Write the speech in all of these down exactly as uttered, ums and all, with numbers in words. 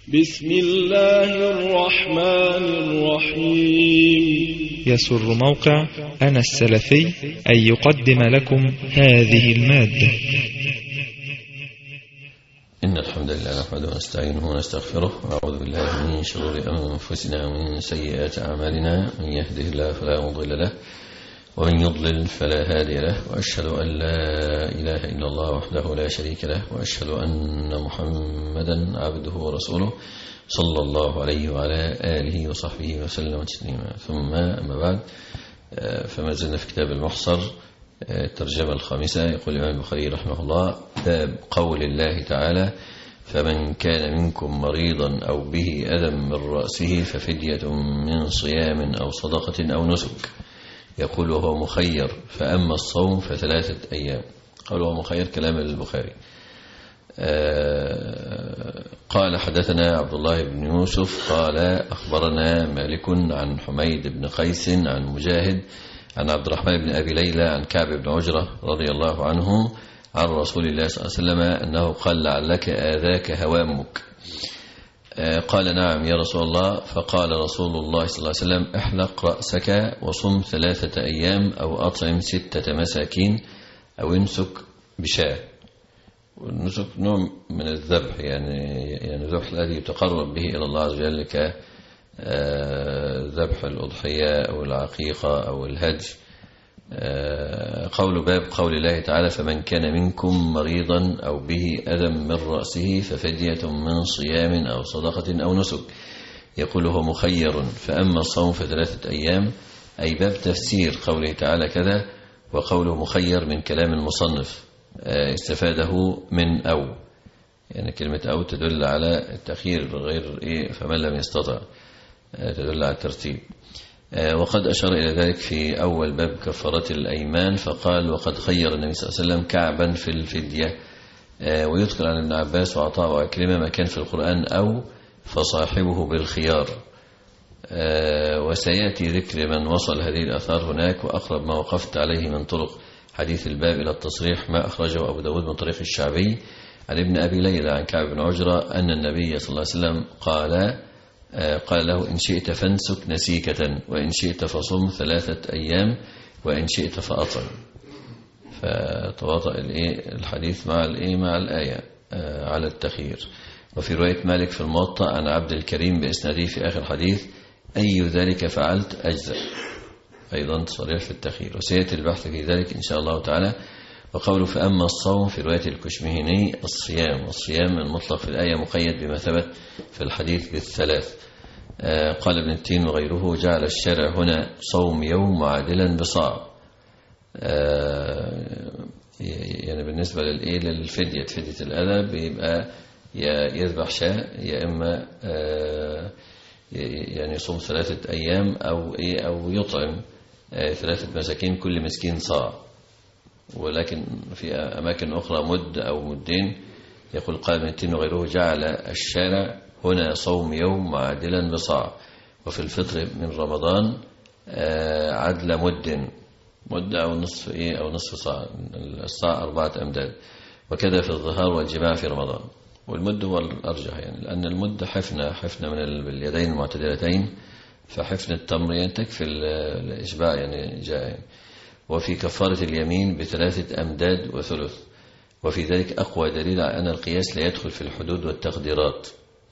بسم الله الرحمن الرحيم. يسر موقع أنا السلفي أن يقدم لكم هذه المادة. إن الحمد لله نحمده ونستعينه ونستغفره ونعوذ بالله من شرور أنفسنا ومن سيئات أعمالنا، من يهده الله فلا مضل له ومن يضلل فلا هادي له، وأشهد أن لا إله إلا الله وحده لا شريك له، وأشهد أن محمدا عبده ورسوله صلى الله عليه وعلى آله وصحبه وسلم تسليما. ثم أما بعد، فما زلنا في كتاب المحصر الترجمة الخامسة. يقول الإمام البخاري رحمه الله: باب قول الله تعالى: فمن كان منكم مريضا أو به أذى من رأسه ففدية من صيام أو صدقة أو نسك. يقول وهو مخير، فأما الصوم فثلاثة أيام. قال وهو مخير كلام البخاري. آه قال حدثنا عبد الله بن يوسف قال أخبرنا مالك عن حميد بن قيس عن مجاهد عن عبد الرحمن بن أبي ليلى عن كعب بن عجرة رضي الله عنه عن رسول الله صلى الله عليه وسلم أنه قال: لعلك آذاك هوامك. آه قال: نعم يا رسول الله. فقال رسول الله صلى الله عليه وسلم: احلق رأسك وصم ثلاثة أيام أو أطعم ستة مساكين أو انسك بشاة. والنسك نوع من الذبح، يعني يعني الذبح الذي يتقرب به إلى الله عز وجل، كذبح الأضحية أو العقيقة أو الهدي. قول باب قول الله تعالى: فمن كان منكم مريضا أو به أذى من رأسه ففدية من صيام أو صدقة أو نسك. يقول هو مخير، فأما الصوم فثلاثة أيام، أي باب تفسير قوله تعالى كذا. وقوله مخير من كلام المصنف استفاده من أو، يعني كلمة أو تدل على التخيير غير إيه، فمن لم يستطع تدل على الترتيب. وقد أشار إلى ذلك في أول باب كفارة الأيمان، فقال: وقد خير النبي صلى الله عليه وسلم كعبا في الفدية. ويذكر عن ابن عباس وعطاء وعكرمة ما كان في القرآن أو فصاحبه بالخيار. وسيأتي ذكر من وصل هذه الأثار هناك، وأقرب ما وقفت عليه من طرق حديث الباب إلى التصريح ما أخرجه أبو داود من طريق الشعبي عن ابن أبي ليلى عن كعب بن عجرة أن النبي صلى الله عليه وسلم قال قال له: إن شئت فانسك نسيكة، وإن شئت فصم ثلاثة أيام، وإن شئت فأطعم. فتواطأ الحديث مع الإيه مع الآية على التخيير. وفي رواية مالك في الموطأ عن عبد الكريم بإسناده في آخر الحديث: أي ذلك فعلت أجزاء، أيضا صريح في التخيير. وسيأتي البحث في ذلك إن شاء الله تعالى. وقوله فأما الصوم في رواية الكشمهني الصيام، والصيام المطلق في الآية مقيد بما ثبت في الحديث بالثلاث. آه قال ابن التين وغيره: جعل الشارع هنا صوم يوم معادلا بصاع. آه يعني بالنسبة للإيه للفدية، فدية الأذى بيبقى يذبح شاة، يا إما آه يعني يصوم ثلاثة أيام أو إيه أو يطعم آه ثلاثة مساكين، كل مسكين صاع. ولكن في أماكن أخرى مد أو مدين. يقول قال ابن التين وغيره: جعل الشارع هنا صوم يوم معادلا بصاع. وفي الفطر من رمضان عدل مد مد أو نصف إيه أو نصف صاع، الصاع أربعة أمداد. وكذا في الظهار والجماع في رمضان. والمد هو الأرجح، يعني لأن المد حفنة حفنة من اليدين المعتدلتين، فحفن التمر يعني تكفي الإشباع يعني جاء يعني. وفي كفارة اليمين بثلاثة أمداد وثلث. وفي ذلك أقوى دليل على أن القياس لا يدخل في الحدود والتقديرات.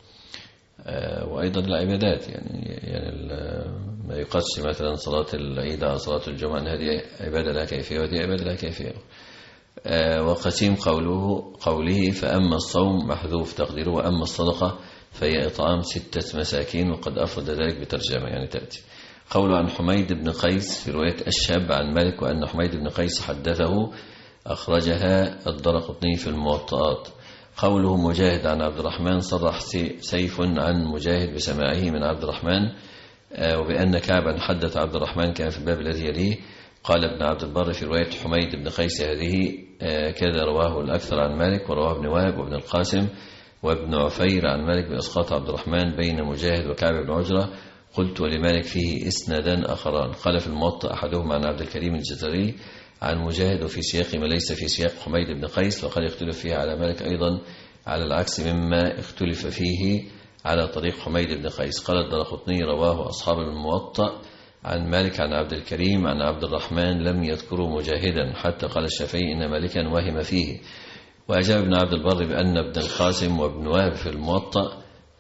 وأيضا العبادات، يعني يعني ما يقص مثلا صلاة العيد على صلاة الجمعة أن هذه عبادة لها كيفية وهذه عبادة لها كيفية. وقسيم قوله قوله فأما الصوم محذوف تقديره وأما الصدقة فهي إطعام ستة مساكين، وقد أفرد ذلك بترجمة يعني تأتي. قوله عن حميد بن قيس في رواية الشاب عن مالك، وأن حميد بن قيس حدثه، أخرجها الدرقطني في الموطئات. قوله مجاهد عن عبد الرحمن، صرح سيف عن مجاهد بسماعه من عبد الرحمن وبأن كعبا حدث عبد الرحمن كان في الباب الذي يليه. قال ابن عبد البر في رواية حميد بن قيس هذه كذا رواه الأكثر عن مالك، ورواه ابن وهب وابن القاسم وابن عفير عن مالك بإسقاط عبد الرحمن بين مجاهد وكعب بن عجرة. قلت ولمالك فيه إسنادان آخران. قال في الموطأ أحدهما عن عبد الكريم الجزري عن مجاهد وفي سياق ما ليس في سياق حميد بن قيس، وقد يختلف فيه على مالك أيضا على العكس مما اختلف فيه على طريق حميد بن قيس. قال الدارقطني رواه أصحاب الموطأ عن مالك عن عبد الكريم عن عبد الرحمن لم يذكروا مجاهدا، حتى قال الشافعي إن مالكا وهم فيه. وأجاب ابن عبد البر بأن ابن القاسم وابن وهب في الموطأ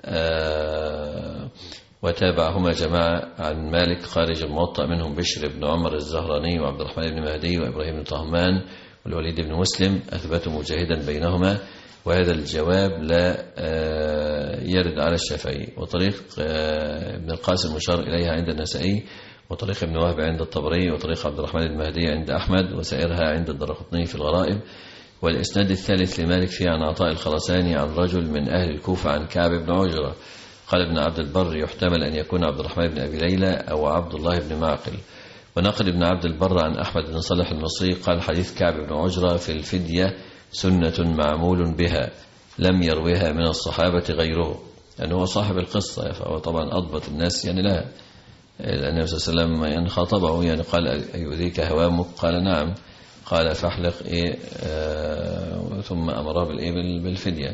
آه وتابعهما جماعة عن مالك خارج الموطأ، منهم بشر بن عمر الزهراني وعبد الرحمن بن مهدي وإبراهيم بن طهمان والوليد بن مسلم، أثبتوا مجاهدا بينهما، وهذا الجواب لا يرد على الشافعي. وطريق ابن القاسم مشار إليها عند النسائي، وطريق ابن وهب عند الطبري، وطريق عبد الرحمن المهدي عند أحمد، وسائرها عند الدارقطني في الغرائب. والإسناد الثالث لمالك فيه عن عطاء الخرساني عن رجل من أهل الكوفة عن كعب بن عجرة. قال ابن عبد البر يحتمل أن يكون عبد الرحمن بن أبي ليلى أو عبد الله بن معقل. ونقل ابن عبد البر عن أحمد بن صالح المصري قال حديث كعب بن عجرة في الفدية سنة معمول بها لم يرويها من الصحابة غيره، لأنه هو صاحب القصة، فهو طبعا أضبط الناس يعني لها. النبي صلى الله عليه وسلم يعني خاطبه، يعني قال أيؤذيك هوامك؟ قال نعم. قال فاحلق إيه آه ثم أمره بالإيه بالفدية.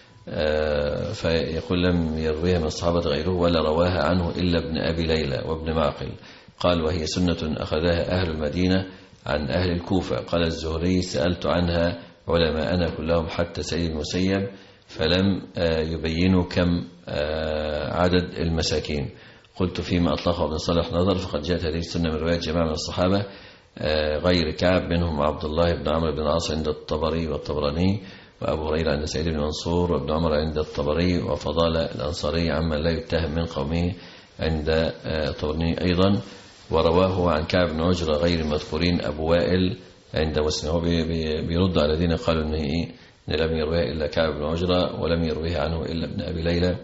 آه فيقول لم يرويها من الصحابة غيره ولا رواها عنه إلا ابن أبي ليلى وابن معقل. قال وهي سنة أخذها أهل المدينة عن أهل الكوفة. قال الزهري سألت عنها علماءنا كلهم حتى سيد المسيب فلم يبينوا كم عدد المساكين. قلت فيما أطلقه ابن صالح نظر، فقد جاءت هذه السنة من رواية جماعة من الصحابة غير كعب، منهم عبد الله بن عمرو بن العاص عند الطبري والطبراني، وأبو هريرة عند سعيد بن منصور، وابن عمر عند الطبري، وفضال الأنصاري عمن لا يتهم من قومه عند الطبراني أيضا. ورواه عن كعب بن عجرة غير المذكورين أبو وائل عند مسلم. هو بيرد على الذين قالوا إن إيه إن لم يرويها إلا كعب بن عجرة ولم يرويها عنه إلا ابن أبي ليلى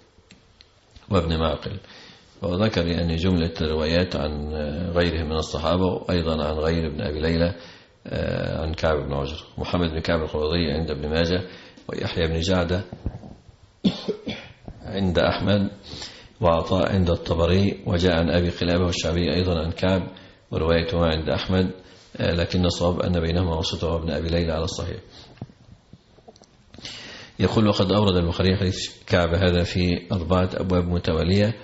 وابن معقل. وذكر يعني جملة روايات عن غيره من الصحابة، وأيضا عن غير ابن أبي ليلى عن كعب بن عجرة. محمد بن كعب القرظي عند ابن ماجه، ويحيى بن جعدة عند أحمد، وعطاء عند الطبري. وجاء عن أبي قلابة والشعبي أيضا عن كعب، وروايته عند أحمد، لكن الصواب أن بينهما وسطه ابن أبي ليلى على الصحيح. يقول وقد أورد البخاري حديث كعب هذا في أربعة أبواب متوالية،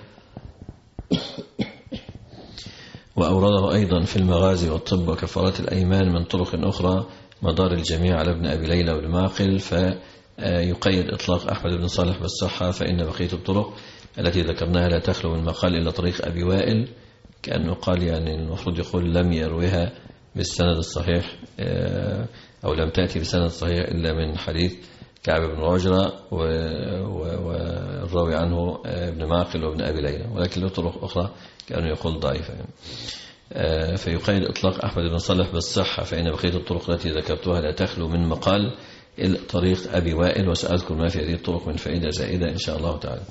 وأورده أيضا في المغازي والطب وكفارات الأيمان من طرق أخرى، مدار الجميع على ابن أبي ليلى والمعقل، فيقيد إطلاق أحمد بن صالح بالصحة، فإن بقية الطرق التي ذكرناها لا تخلو من مقال إلا طريق أبي وائل، كأنه قال يعني المفروض يقول لم يرويها بالسند الصحيح أو لم تأتي بالسند الصحيح إلا من حديث كعب بن عجرة والراوي عنه ابن معقل وابن أبي ليلى، ولكن له طرق أخرى كأنه يقول ضعيفة. فيقيد إطلاق أحمد بن صالح بالصحة، فإن بقية الطرق التي ذكرتها لا تخلو من مقال إلا طريق أبي وائل، وسأذكر ما في هذه الطرق من فائدة زائدة إن شاء الله تعالى.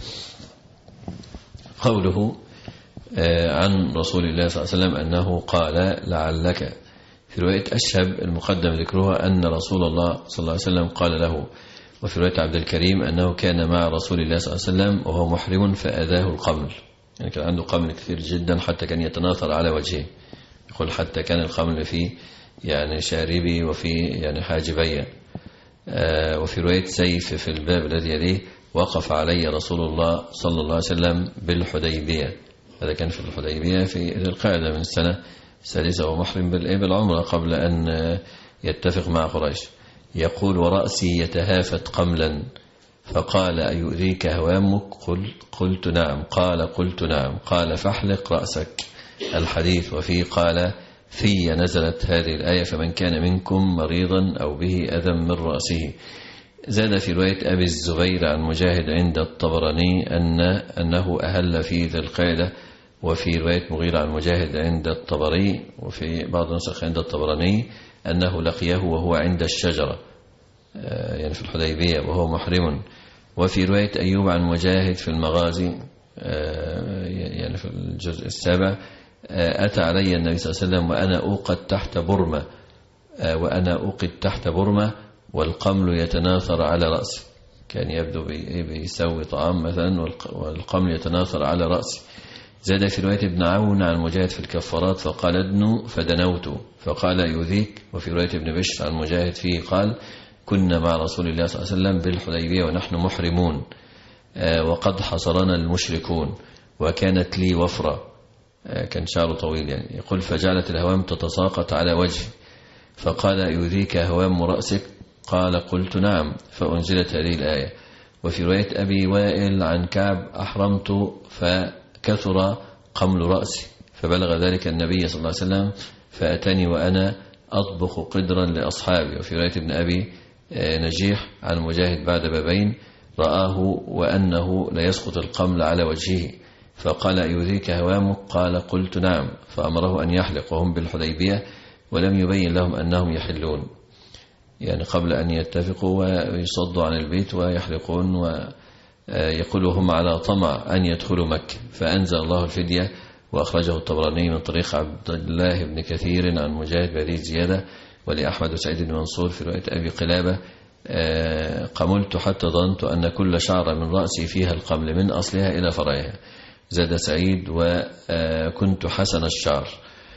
قوله عن رسول الله صلى الله عليه وسلم أنه قال لعلك، في رواية أشهب المقدم ذكرها أن رسول الله صلى الله عليه وسلم قال له، وفي رواية عبد الكريم أنه كان مع رسول الله صلى الله عليه وسلم وهو محرم فأذاه القمل، يعني كان عنده قمل كثير جدا حتى كان يتناثر على وجهه، يقول حتى كان القمل فيه يعني شاربي وفي يعني حاجبي. آه وفي رواية سيف في الباب الذي يليه وقف علي رسول الله صلى الله عليه وسلم بالحديبية، هذا كان في الحديبية في ذي القعدة من السنة السادسة، ومحرم بالعمرة قبل أن يتفق مع قريش. يقول ورأسي يتهافت قملا، فقال أيؤذيك هوامك؟ قل قلت نعم. قال قلت نعم. قال فاحلق رأسك. الحديث. وفيه قال في نزلت هذه الآية فمن كان منكم مريضا أو به أذى من رأسه. زاد في رواية أبي الزبير عن مجاهد عند الطبراني أن أنه أهل في ذي القعدة، وفي رواية مغيرة عن مجاهد عند الطبري، وفي بعض النسخ عند الطبراني أنه لقيه وهو عند الشجرة يعني في الحديبية وهو محرم. وفي رواية أيوب عن مجاهد في المغازي يعني في الجزء السابع أتى علي النبي صلى الله عليه وسلم وأنا أوقد تحت برمة وأنا أوقد تحت برمة والقمل يتناثر على رأسي، كان يبدو بيسوي طعام مثلا والقمل يتناثر على رأسي. زاد في رواية ابن عون عن مجاهد في الكفارات فقال ادنو فدنوت فقال يؤذيك. وفي رواية ابن بشر عن مجاهد فيه قال كنا مع رسول الله صلى الله عليه وسلم بالحديبية ونحن محرمون، وقد حصرنا المشركون وكانت لي وفرة، كان شعره طويل يعني. يقول فجعلت الهوام تتساقط على وجهي فقال يؤذيك هوام رأسك؟ قال قلت نعم، فأنزلت هذه الآية. وفي رواية أبي وائل عن كعب أحرمت فكثر قمل رأسي فبلغ ذلك النبي صلى الله عليه وسلم فأتني وأنا أطبخ قدرا لأصحابي. وفي رواية ابن أبي نجيح عن مجاهد بعد بابين رآه وأنه ليسقط القمل على وجهه فقال يؤذيك هوامك؟ قال قلت نعم، فأمره أن يحلق وهم بالحديبية ولم يبين لهم أنهم يحلون، يعني قبل أن يتفقوا ويصدوا عن البيت ويحلقون، ويقولوا هم على طمع أن يدخلوا مكة. فأنزل الله الفدية، وأخرجه الطبراني من طريق عبد الله بن كثير عن مجاهد بهذه الزيادة، ولأحمد وسعيد بن منصور في رواية أبي قلابة قملت حتى ظننت أن كل شعر من رأسي فيها القمل من أصلها إلى فرعها. زاد سعيد وكنت حسن الشعر.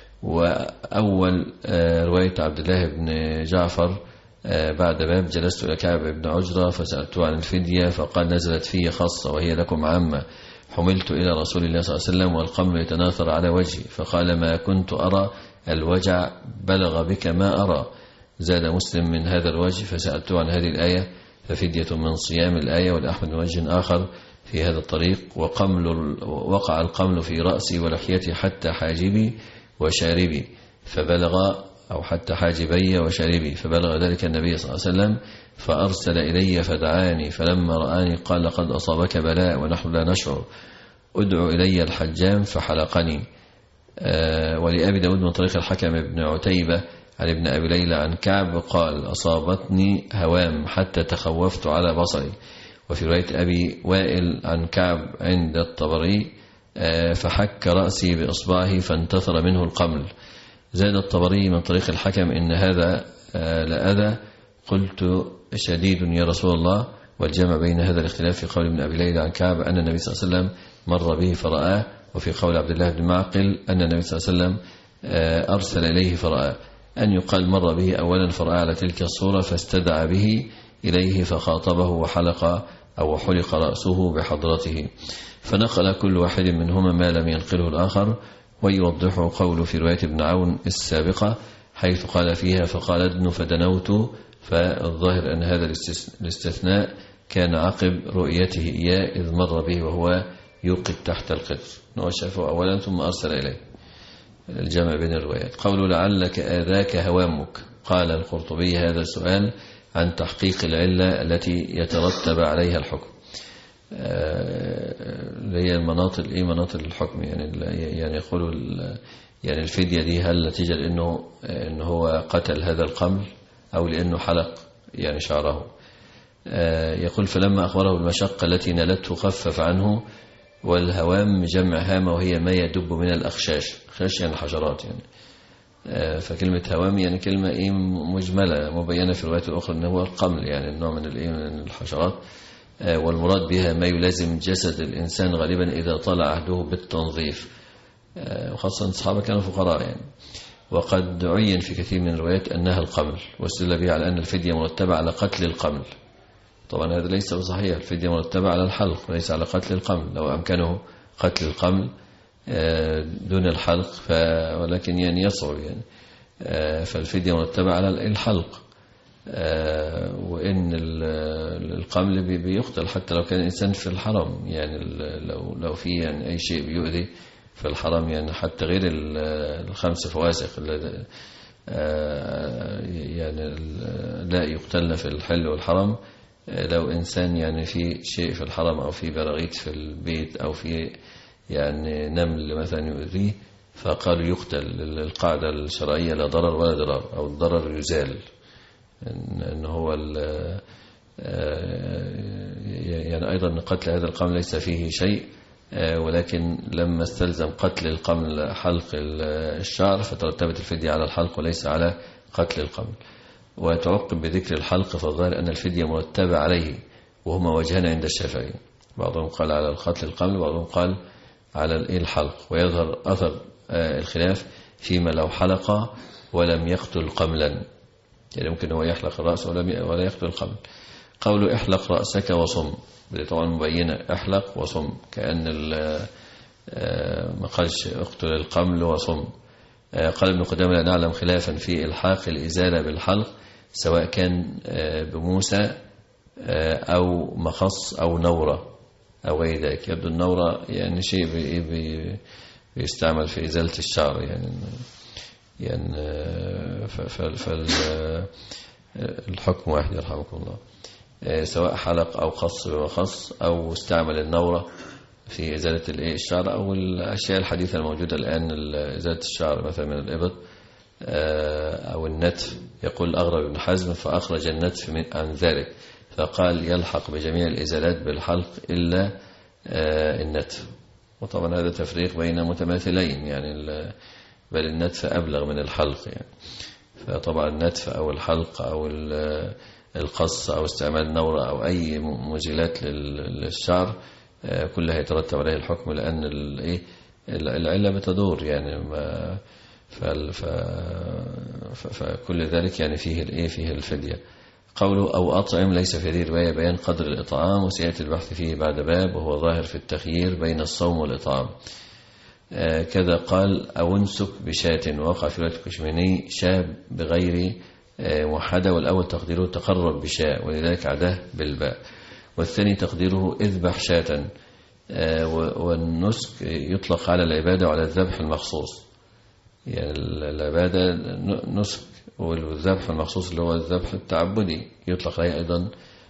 وأول رواية عبد الله بن جعفر بعد باب جلست إلى كعب بن عجرة فسألته عن الفدية فقال نزلت في خاصة وهي لكم عامة، حملت إلى رسول الله صلى الله عليه وسلم والقمل يتناثر على وجهي فقال ما كنت أرى الوجع بلغ بك ما أرى. زاد مسلم من هذا الوجه فسألته عن هذه الآية ففدية من صيام الآية. والأحمد من وجه آخر في هذا الطريق وقمل وقع القمل في رأسي ولحيتي حتى حاجبي وشاربي فبلغ أو حتى حاجبي وشاربي فبلغ ذلك النبي صلى الله عليه وسلم فأرسل إلي فدعاني فلما رآني قال لقد أصابك بلاء ونحن لا نشعر، أدعو إلي الحجام فحلقني. آه ولأبي داود من طريق الحكم بن عتيبة عن ابن أبي ليلى عن كعب قال أصابتني هوام حتى تخوفت على بصري. وفي رواية أبي وائل عن كعب عند الطبري آه فحك رأسي بإصبعه فانتثر منه القمل. زاد الطبري من طريق الحكم إن هذا آه لأذى، قلت شديد يا رسول الله. والجمع بين هذا الاختلاف في قول ابن أبي ليلى عن كعب أن النبي صلى الله عليه وسلم مر به فرآه، وفي قول عبد الله بن معقل أن النبي صلى الله عليه وسلم آه أرسل إليه فرآه. أن يقال مر به أولا فرآه على تلك الصورة فاستدعى به إليه فخاطبه وحلق أو حلق رأسه بحضرته، فنقل كل واحد منهما ما لم ينقله الآخر. ويوضحه قول في رواية ابن عون السابقة حيث قال فيها فقال ادن فدنوت، فالظاهر أن هذا الاستثناء كان عقب رؤيته إياه إذ مر به وهو يوقد تحت القدر، شافه أولا ثم أرسل إليه. الجمع بين الروايات. قول لعلك آذاك هوامك، قال القرطبي هذا السؤال عن تحقيق العلة التي يترتب عليها الحكم، اللي هي المناطق ايه مناطق الحكم، يعني يعني يقولوا يعني الفدية دي هل نتيجة لأنه إنه هو قتل هذا القمل أو لأنه حلق يعني شعره. يقول فلما أخبره المشقة التي نالته خفف عنه. والهوام جمع هامة وهي ما يدب من الأخشاش، خشاش يعني حجرات يعني. فكلمة هوام يعني كلمة إيه مجملة مبينة في الروايات الأخرى أنه هو القمل يعني النوع من الإيه من الحشرات، والمراد بها ما يلازم جسد الإنسان غالبا إذا طال عهده بالتنظيف، وخاصة الصحابة كانوا فقراء يعني. وقد عين في كثير من الروايات أنها القمل، واستدل بها على أن الفدية مرتبة على قتل القمل. طبعا هذا ليس بصحيح، الفدية مرتبة على الحلق وليس على قتل القمل، لو أمكنه قتل القمل دون الحلق ف... ولكن يعني يصعب يعني، فالفدية مرتبة على الحلق. وإن القمل بيقتل حتى لو كان الإنسان في الحرم، يعني لو لو في يعني أي شيء بيؤذي في الحرم، يعني حتى غير الخمس فواسق يعني لا يقتلن في الحل والحرم. لو إنسان يعني في شيء في الحرم أو في براغيث في البيت أو في يعني نمل مثلا يؤذيه فقالوا يقتل. القاعدة الشرعية لا ضرر ولا ضرار، أو الضرر يزال، إن هو يعني أيضا قتل هذا القمل ليس فيه شيء، ولكن لما استلزم قتل القمل حلق الشعر فترتبت الفدية على الحلق وليس على قتل القمل. وتعقب بذكر الحلق فالظاهر أن الفدية مرتبة عليه، وهما وجهان عند الشافعي، بعضهم قال على القتل القمل وبعضهم قال على الحلق. ويظهر أثر الخلاف فيما لو حلق ولم يقتل قملا، يعني ممكن هو يحلق الرأس ولا يقتل القمل. قوله احلق رأسك وصم، طبعا مبينة احلق وصم، كأن ما قالش اقتل القمل وصم. قال ابن قدامة لا نعلم خلافا في إلحاق الإزالة بالحلق سواء كان بموسى أو مخص أو نورة أو غير ذلك. يبدو النورة يعني شيء بي بيستعمل في إزالة الشعر، يعني يعني فالحكم واحد يرحمكم الله، سواء حلق أو خص وخص أو استعمل النورة في إزالة الشعر أو الأشياء الحديثة الموجودة الآن، إزالة الشعر مثلا من الإبط أو النتف. يقول الأغرب بن حزم فأخرج النتف عن ذلك فقال يلحق بجميع الإزالات بالحلق إلا النتف. وطبعا هذا تفريق بين متماثلين، يعني بل النتف أبلغ من الحلق يعني. فطبعا النتف أو الحلق أو القص أو استعمال النورة أو أي مزيلات للشعر كلها يترتب عليه الحكم، لأن العلة بتدور يعني ما فكل ذلك يعني فيه الايه فيه الفدية. قوله أو أطعم ليس في هذه الرواية بيان قدر الإطعام، وسيأتي البحث فيه بعد باب، وهو ظاهر في التخيير بين الصوم والإطعام. آه كذا قال أو انسك بشاة، وقع في رواية الكشميني شاة بغير آه موحدة، والأول تقديره تقرب بشاء ولذلك عداه بالباء، والثاني تقديره اذبح شاة. آه والنسك يطلق على العبادة وعلى الذبح المخصوص، يعني العبادة نسك، والذبح المخصوص اللي هو الذبح التعبدي يطلق عليه أيضا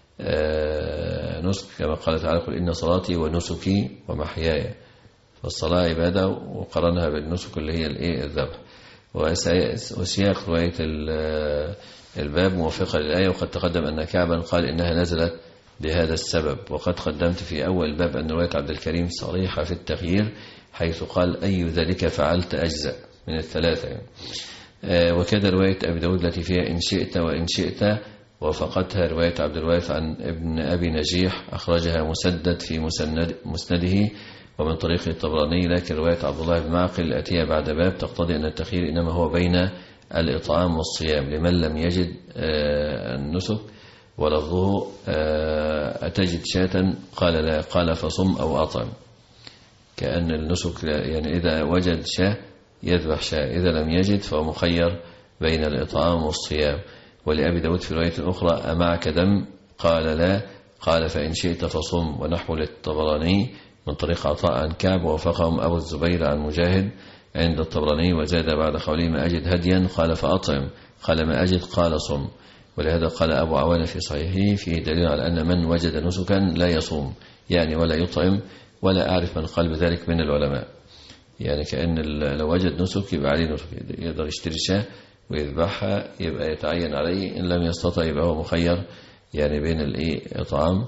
نسك، كما قال تعالى قل إن صلاتي ونسكي ومحياي، فالصلاة عبادة وقرنها بالنسك اللي هي الذبح. وسياق رواية الباب موافقة للآية، وقد تقدم أن كعبا قال إنها نزلت بهذا السبب، وقد قدمت في أول الباب أن رواية عبد الكريم صريحة في التغيير حيث قال أي ذلك فعلت أجزاء من الثلاثة يعني. آه وكذا رواية أبي داود التي فيها إن شئت وإن شئت، وفقتها رواية عبد الوارث عن ابن أبي نجيح أخرجها مسدد في مسند مسنده ومن طريق الطبراني، لكن رواية عبد الله بن معقل الأتية بعد باب تقتضي أن التخيير إنما هو بين الإطعام والصيام لمن لم يجد آه النسك، ولفظه آه أتجد شاة قال لا، قال فصم أو أطعم، كأن النسك يعني إذا وجد شاة يذبح شاة، إذا لم يجد فهو مخير بين الإطعام والصيام. ولأبي داود في رواية أخرى أمعك دم قال لا، قال فإن شئت فصم. ونحو للطبراني من طريق عطاء عن كعب، ووافقهم أبو الزبير عن مجاهد عند الطبراني، وزاد بعد قوله ما أجد هديا قال فأطعم، قال ما أجد قال صم. ولهذا قال أبو عوانة في صحيحه فيه دليل على أن من وجد نسكا لا يصوم يعني ولا يطعم، ولا أعرف من قال بذلك من العلماء، يعني كأن لو وجد نسك يبقى عليه نسك، يقدر يشتري شاة ويذبحها يبقى يتعين عليه، إن لم يستطع يبقى هو مخير يعني بين الإطعام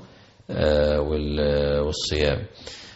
والصيام.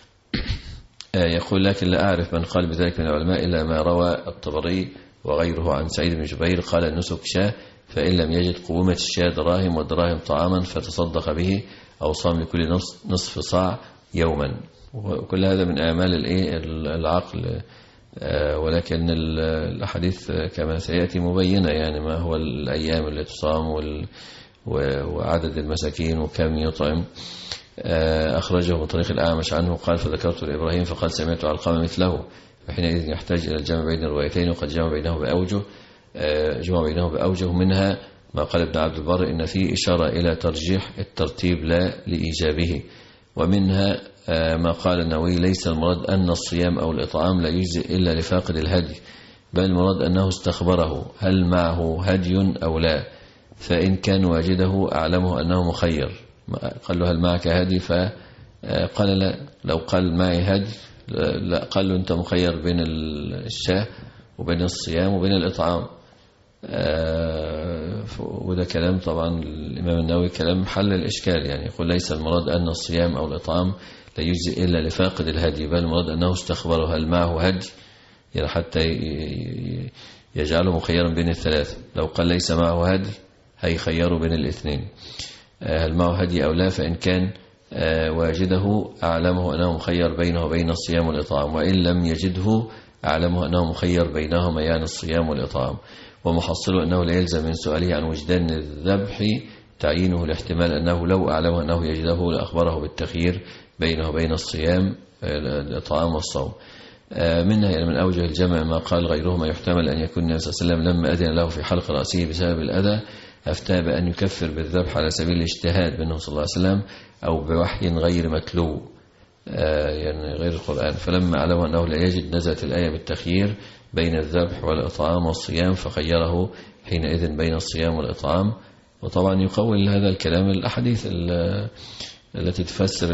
يقول لكن لا أعرف من قال بذلك من العلماء إلا ما روى الطبري وغيره عن سعيد بن جبير قال النسك شاة، فإن لم يجد قومة الشاة دراهم والدراهم طعاما فتصدق به، أو صام لكل نصف صاع يوما. وكل هذا من أعمال العقل، ولكن الأحاديث كما سيأتي مبينة يعني ما هو الأيام التي تصام وعدد المساكين وكم يطعم. أخرجه من طريق الأعمش عنه قال فذكرت لإبراهيم فقال سمعت علقمة مثله، فحينئذ يحتاج إلى الجمع بين الروايتين، وقد جمع بينه بأوجه جمع بينه بأوجه منها ما قال ابن عبد البر إن فيه إشارة إلى ترجيح الترتيب لا لإيجابه، ومنها ما قال النووي ليس المراد أن الصيام أو الإطعام لا يجزئ إلا لفاقد الهدي، بل المراد أنه استخبره هل معه هدي أو لا، فإن كان واجده أعلمه أنه مخير، قال له هل معك هدي فقال لا، لو قال معي هدي لا قال له أنت مخير بين الشاة وبين الصيام وبين الإطعام. وده كلام طبعا الإمام النووي كلام حل الإشكال، يعني يقول ليس المراد أن الصيام أو الإطعام لا يجزئ إلا لفاقد الهدي، بل المراد أنه استخبره هل معه هدي، يعني حتى يجعله مخيرا بين الثلاثة. لو قال ليس معه هدي هيخيره بين الاثنين هل معه هدي أو لا، فإن كان واجده أعلمه أنه مخير بينه وبين الصيام والإطعام، وإن لم يجده أعلمه أنه مخير بينهما يعني الصيام والإطعام. ومحصله أنه لا يلزم من سؤاله عن وجدان الذبح تعيينه لاحتمال أنه لو أعلم أنه يجده لأخبره بالتخيير بينه وبين الصيام الطعام والصوم. منها يعني من أوجه الجمع ما قال غيرهما يحتمل أن يكون النبي صلى الله عليه وسلم لما أذن له في حلق رأسه بسبب الأذى أفتى بأن يكفر بالذبح على سبيل الاجتهاد منه صلى الله عليه وسلم أو بوحي غير متلو يعني غير القرآن، فلما علم أنه لا يجد نزلت الآية بالتخيير بين الذبح والإطعام والصيام فخيره حينئذ بين الصيام والإطعام. وطبعا يقول هذا الكلام الأحاديث التي تفسر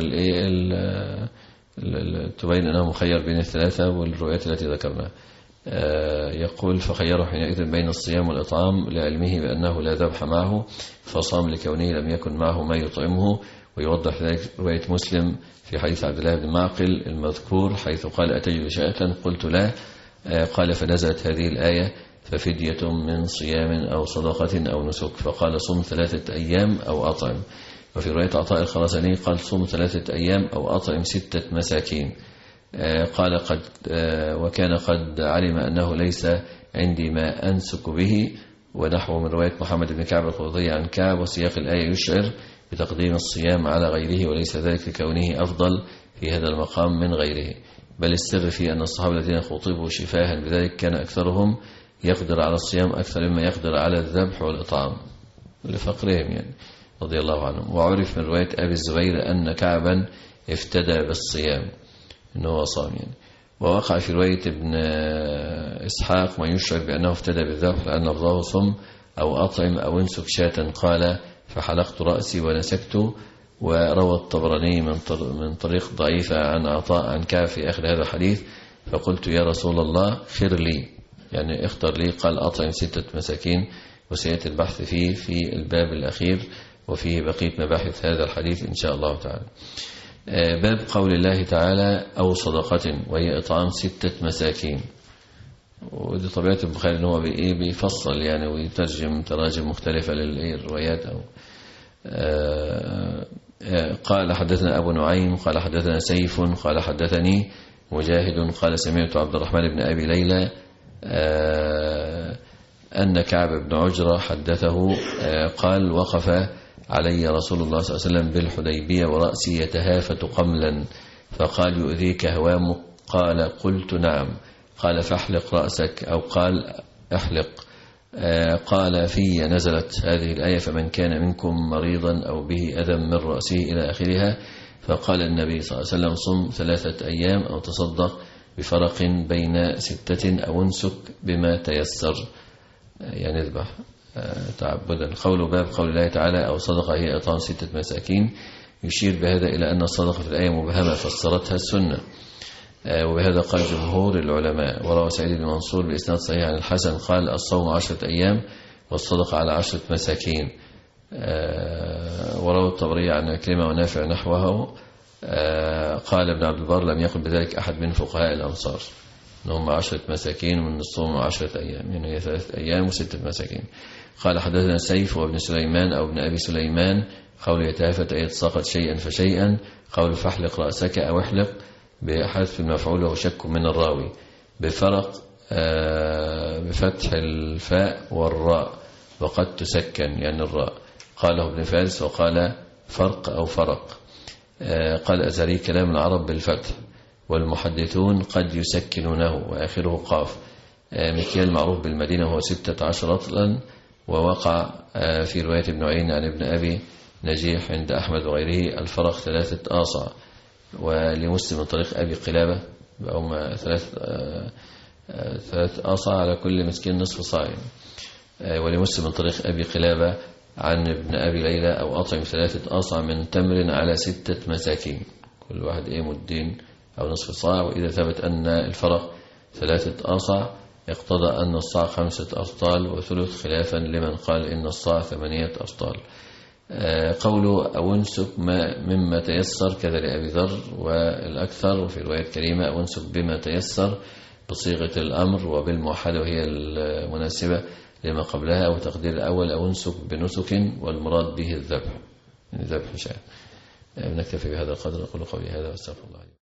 تبين أنه مخير بين الثلاثة والرؤيات التي ذكرنا. يقول فخيره حينئذ بين الصيام والإطعام لعلمه بأنه لا ذبح معه فصام لكونه لم يكن معه ما يطعمه. ويوضح ذلك رواية مسلم في حديث عبد الله بن معقل المذكور حيث قال أتجد شاة قلت لا، قال فنزلت هذه الآية ففدية من صيام أو صدقة أو نسك، فقال صم ثلاثة أيام أو أطعم. وفي رواية عطاء الخراساني قال صم ثلاثة أيام أو أطعم ستة مساكين. قال قد وكان قد علم أنه ليس عندي ما أنسك به، ونحو من رواية محمد بن كعب القرظي عن كعب. وسياق الآية يشعر بتقديم الصيام على غيره وليس ذلك لكونه أفضل في هذا المقام من غيره، بل السر في أن الصحابة الذين خطبوا شفاها بذلك كان أكثرهم يقدر على الصيام أكثر مما يقدر على الذبح والإطعام لفقرهم يعني رضي الله عنهم. وعرف من رواية أبي الزبير أن كعبا افتدى بالصيام أنه صام يعني. ووقع في رواية ابن إسحاق ما يشعر بأنه افتدى بالذبح لأن لفظه صم أو أطعم أو انسك شاة قال فحلقت رأسي ونسكت. وروى الطبراني من طريق ضعيفة عن عطاء عن كعب في آخر هذا الحديث فقلت يا رسول الله خير لي يعني اختر لي، قال أطعم ستة مساكين. وسيأتي البحث فيه في الباب الأخير وفيه بقية مباحث هذا الحديث إن شاء الله تعالى. باب قول الله تعالى أو صدقة وهي إطعام ستة مساكين. ودي طبيعة البخاري أنه بيفصل يعني ويترجم تراجم مختلفة للروايات. أو قال حدثنا أبو نعيم قال حدثنا سيف قال حدثني مجاهد قال سمعت عبد الرحمن بن أبي ليلى أن كعب بن عجرة حدثه قال وقف علي رسول الله صلى الله عليه وسلم بالحديبية ورأسي يتهافت قملا فقال يؤذيك هوامك؟ قال قلت نعم. قال فاحلق رأسك أو قال احلق. قال في نزلت هذه الآية فمن كان منكم مريضا أو به أذى من رأسه إلى آخرها. فقال النبي صلى الله عليه وسلم صم ثلاثة أيام أو تصدق بفرق بين ستة أو انسك بما تيسر يعني اذبح تعبدا. قول باب قول الله تعالى أو صدقة هي إطعام ستة مساكين يشير بهذا إلى أن الصدقة في الآية مبهمة فسرتها السنة، وبهذا قال جمهور العلماء. وروى سعيد بن منصور بإسناد صحيح عن الحسن قال الصوم عشرة أيام والصدقة على عشرة مساكين. وروى الطبري عن عكرمة ونافع نحوه. قال ابن عبد البر لم يقل بذلك أحد من فقهاء الأنصار أنهم عشرة مساكين من الصوم عشرة أيام يعني ثلاثة أيام وستة مساكين. قال حدثنا سيف وابن سليمان أو ابن أبي سليمان قول يتهافت أي تساقط شيئا فشيئا. قول فاحلق رأسك أو احلق بحذف المفعول وهو شك من الراوي بفرق بفتح الفاء والراء وقد تسكن يعني الراء. قاله ابن فارس وقال فرق أو فرق. قال أزهري كلام العرب بالفتح والمحدثون قد يسكنونه وآخره قاف. مكيال معروف بالمدينة وهو ستة عشر رطلا. ووقع في رواية ابن عين عن ابن أبي نجيح عند أحمد وغيره الفرق ثلاثة آصع. ولمسلم من طريق أبي قلابة أو ثلاث ثلاث آصع على كل مسكين نصف صاع. ولمسلم من طريق أبي قلابة عن ابن أبي ليلى أو أطعم ثلاثة آصع من تمر على ستة مساكين كل واحد إيه مدين أو نصف صاع. وإذا ثبت أن الفرق ثلاثة آصع اقتضى أن الصاع خمسة أرطال وثلث خلافا لمن قال إن الصاع ثمانية أرطال. قوله أو انسك مما تيسر كذا لأبي ذر والأكثر. وفي رواية كريمة أو انسك بما تيسر بصيغة الأمر وبالموحدة وهي المناسبة لما قبلها. وتقدير الأول أو انسك بنسك والمراد به الذبح يعني ذبح شاء. نكتفي بهذا القدر. أقول قولي هذا واستغفر الله.